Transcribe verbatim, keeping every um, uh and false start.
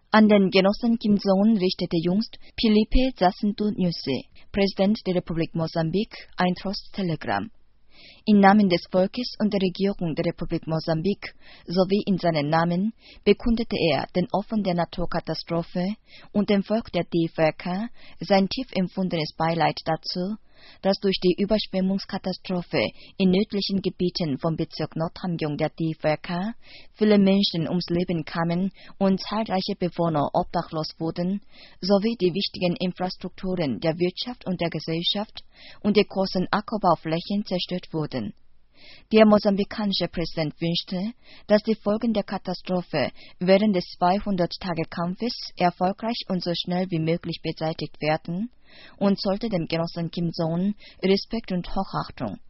An den Genossen Kim Jong-un richtete jüngst Filipe Jacinto Nyusi, Präsident der Republik Mosambik, ein Trosttelegramm. Im Namen des Volkes und der Regierung der Republik Mosambik sowie in seinem Namen bekundete er den Opfern der Naturkatastrophe und dem Volk der D V R K sein tief empfundenes Beileid dazu, dass durch die Überschwemmungskatastrophe in nördlichen Gebieten vom Bezirk Nordhamgyong der D V R K viele Menschen ums Leben kamen und zahlreiche Bewohner obdachlos wurden, sowie die wichtigen Infrastrukturen der Wirtschaft und der Gesellschaft und die großen Ackerbauflächen zerstört wurden. Der mosambikanische Präsident wünschte, dass die Folgen der Katastrophe während des zweihundert-Tage-Kampfes erfolgreich und so schnell wie möglich beseitigt werden und zollte dem Genossen Kim Jong-un Respekt und Hochachtung.